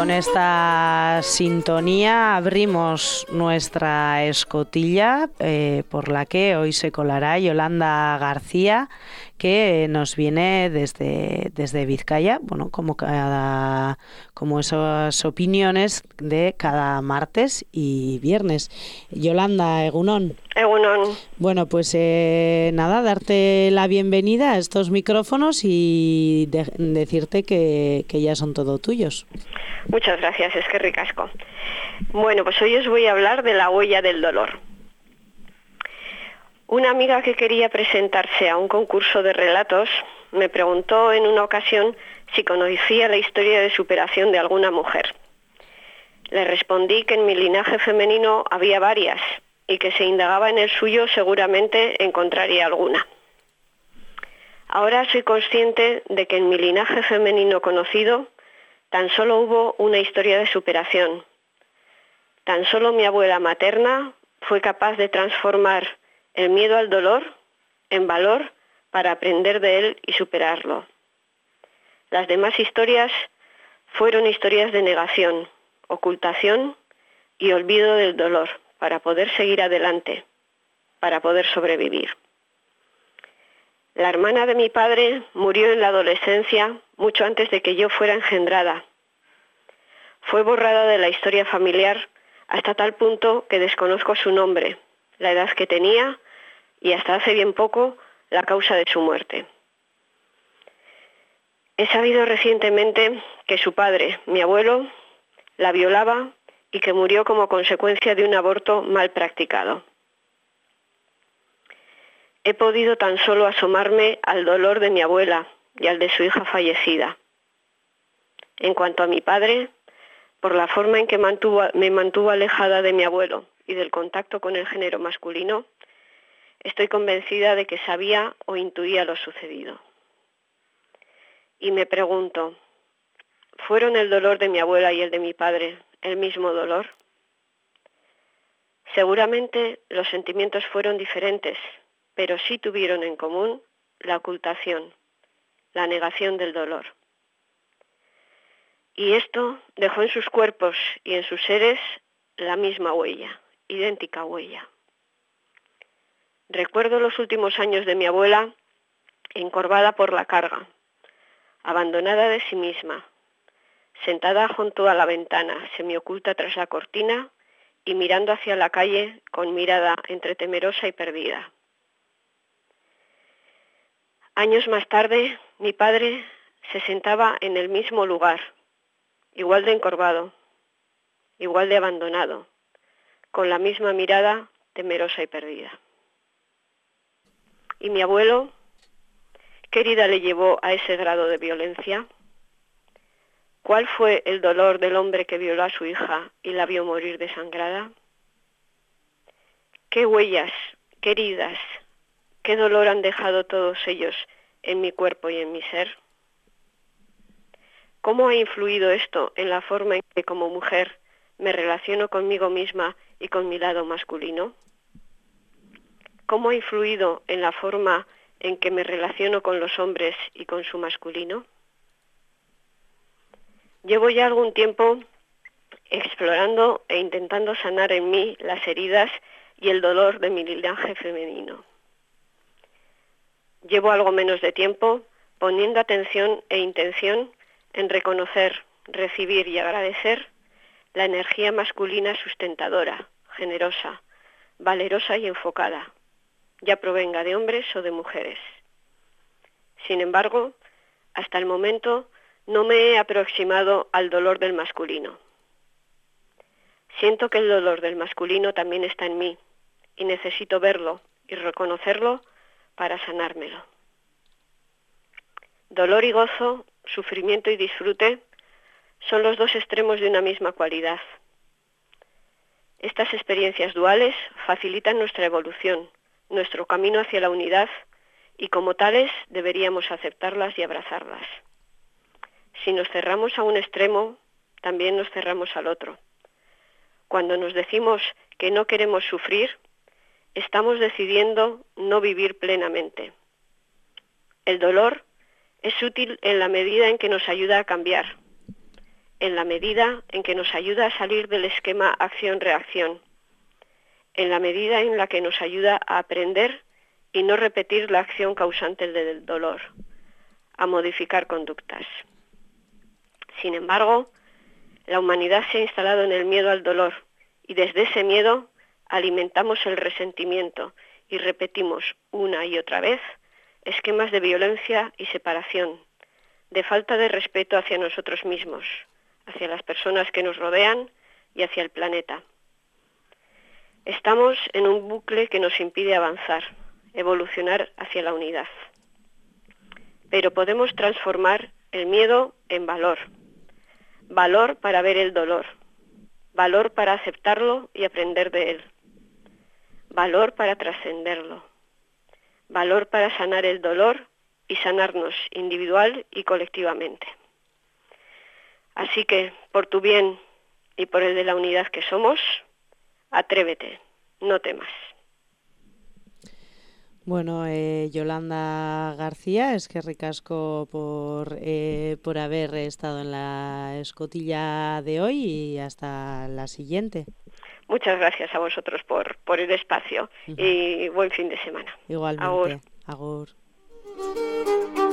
con esta sintonía abrimos nuestra escotilla por la que hoy se colará Yolanda García, que nos viene desde Vizcaya, bueno, como esas opiniones de cada martes y viernes. Yolanda, Egunon. Egunon. Bueno, pues nada, darte la bienvenida a estos micrófonos y decirte que ya son todo tuyos. Muchas gracias, es que ricasco. Bueno, pues hoy os voy a hablar de la huella del dolor. Una amiga que quería presentarse a un concurso de relatos me preguntó en una ocasión si conocía la historia de superación de alguna mujer. Le respondí que en mi linaje femenino había varias y que si indagaba en el suyo seguramente encontraría alguna. Ahora soy consciente de que en mi linaje femenino conocido tan solo hubo una historia de superación. Tan solo mi abuela materna fue capaz de transformar el miedo al dolor en valor para aprender de él y superarlo. Las demás historias fueron historias de negación, ocultación y olvido del dolor para poder seguir adelante, para poder sobrevivir. La hermana de mi padre murió en la adolescencia mucho antes de que yo fuera engendrada. Fue borrada de la historia familiar hasta tal punto que desconozco su nombre, la edad que tenía y hasta hace bien poco la causa de su muerte. He sabido recientemente que su padre, mi abuelo, la violaba y que murió como consecuencia de un aborto mal practicado. He podido tan solo asomarme al dolor de mi abuela y al de su hija fallecida. En cuanto a mi padre, por la forma en que me mantuvo alejada de mi abuelo y del contacto con el género masculino, estoy convencida de que sabía o intuía lo sucedido. Y me pregunto, ¿fueron el dolor de mi abuela y el de mi padre el mismo dolor? Seguramente los sentimientos fueron diferentes, pero sí tuvieron en común la ocultación, la negación del dolor. Y esto dejó en sus cuerpos y en sus seres la misma huella, idéntica huella. Recuerdo los últimos años de mi abuela encorvada por la carga, abandonada de sí misma, sentada junto a la ventana, semioculta tras la cortina y mirando hacia la calle con mirada entre temerosa y perdida. Años más tarde, mi padre se sentaba en el mismo lugar, igual de encorvado, igual de abandonado, con la misma mirada temerosa y perdida. ¿Y mi abuelo? ¿Qué herida le llevó a ese grado de violencia? ¿Cuál fue el dolor del hombre que violó a su hija y la vio morir desangrada? ¿Qué huellas, qué heridas, qué dolor han dejado todos ellos en mi cuerpo y en mi ser? ¿Cómo ha influido esto en la forma en que como mujer me relaciono conmigo misma y con mi lado masculino? ¿Cómo ha influido en la forma en que me relaciono con los hombres y con su masculino? Llevo ya algún tiempo explorando e intentando sanar en mí las heridas y el dolor de mi linaje femenino. Llevo algo menos de tiempo poniendo atención e intención en reconocer, recibir y agradecer la energía masculina sustentadora, generosa, valerosa y enfocada, ya provenga de hombres o de mujeres. Sin embargo, hasta el momento no me he aproximado al dolor del masculino. Siento que el dolor del masculino también está en mí y necesito verlo y reconocerlo para sanármelo. Dolor y gozo, sufrimiento y disfrute son los dos extremos de una misma cualidad. Estas experiencias duales facilitan nuestra evolución, nuestro camino hacia la unidad y como tales deberíamos aceptarlas y abrazarlas. Si nos cerramos a un extremo, también nos cerramos al otro. Cuando nos decimos que no queremos sufrir, estamos decidiendo no vivir plenamente. El dolor es útil en la medida en que nos ayuda a cambiar. en la medida en que nos ayuda a salir del esquema acción-reacción, en la medida en la que nos ayuda a aprender y no repetir la acción causante del dolor, a modificar conductas. Sin embargo, la humanidad se ha instalado en el miedo al dolor y desde ese miedo alimentamos el resentimiento y repetimos una y otra vez esquemas de violencia y separación, de falta de respeto hacia nosotros mismos, hacia las personas que nos rodean y hacia el planeta. Estamos en un bucle que nos impide avanzar, evolucionar hacia la unidad. Pero podemos transformar el miedo en valor. Valor para ver el dolor. Valor para aceptarlo y aprender de él. Valor para trascenderlo. Valor para sanar el dolor y sanarnos individual y colectivamente. Así que, por tu bien y por el de la unidad que somos, atrévete, no temas. Bueno, Yolanda García, eskerrik asko por haber estado en la escotilla de hoy y hasta la siguiente. Muchas gracias a vosotros por el espacio y buen fin de semana. Igualmente. Agur.